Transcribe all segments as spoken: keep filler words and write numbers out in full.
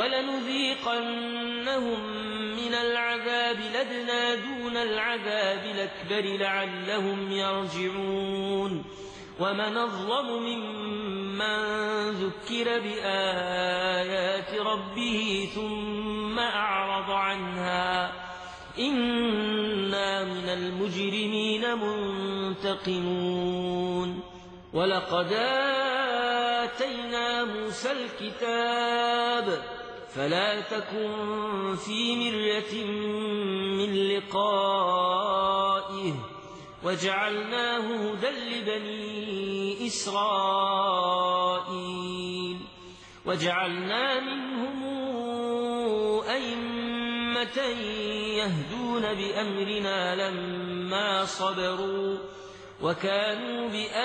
ولنذيقنهم من العذاب الأدنى دون العذاب الأكبر لعلهم يرجعون ومن أظلم ممن ذكر بآيات ربه ثم أعرض عنها إنا من المجرمين منتقمون ولقد آتينا موسى الكتاب فلا تكن في مرية من لقائه وجعلناه هدى لبني إسرائيل وجعلنا منهم أئمة يهدون بأمرنا لما صبروا وكانوا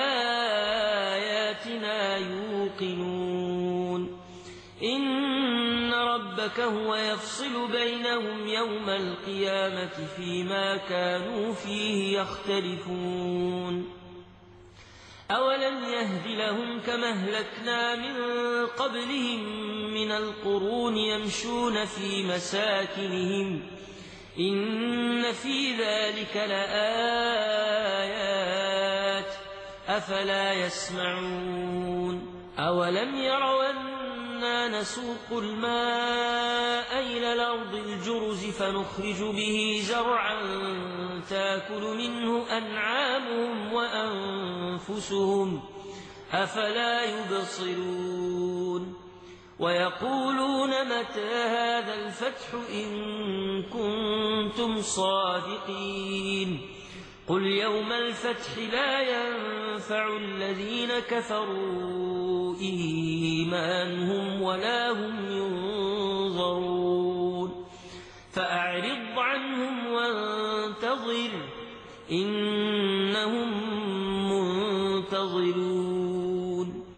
بآياتنا يوقنون إن ربك هو يفصل بينهم يوم القيامة فيما كانوا فيه يختلفون أولم يهد لهم كما أهلكنا من قبلهم من القرون يمشون في مساكنهم إن في ذلك لآيات أفلا يسمعون أولم يروا أنا نسوق الماء إلى الأرض الجرز فنخرج به زرعا تأكل منه أنعامهم وأنفسهم أفلا يبصرون ويقولون متى هذا الفتح إن كنتم صادقين قل يوم الفتح لا ينفع الذين كفروا إيمانهم ولا هم ينظرون فأعرض عنهم وانتظر إنهم منتظرون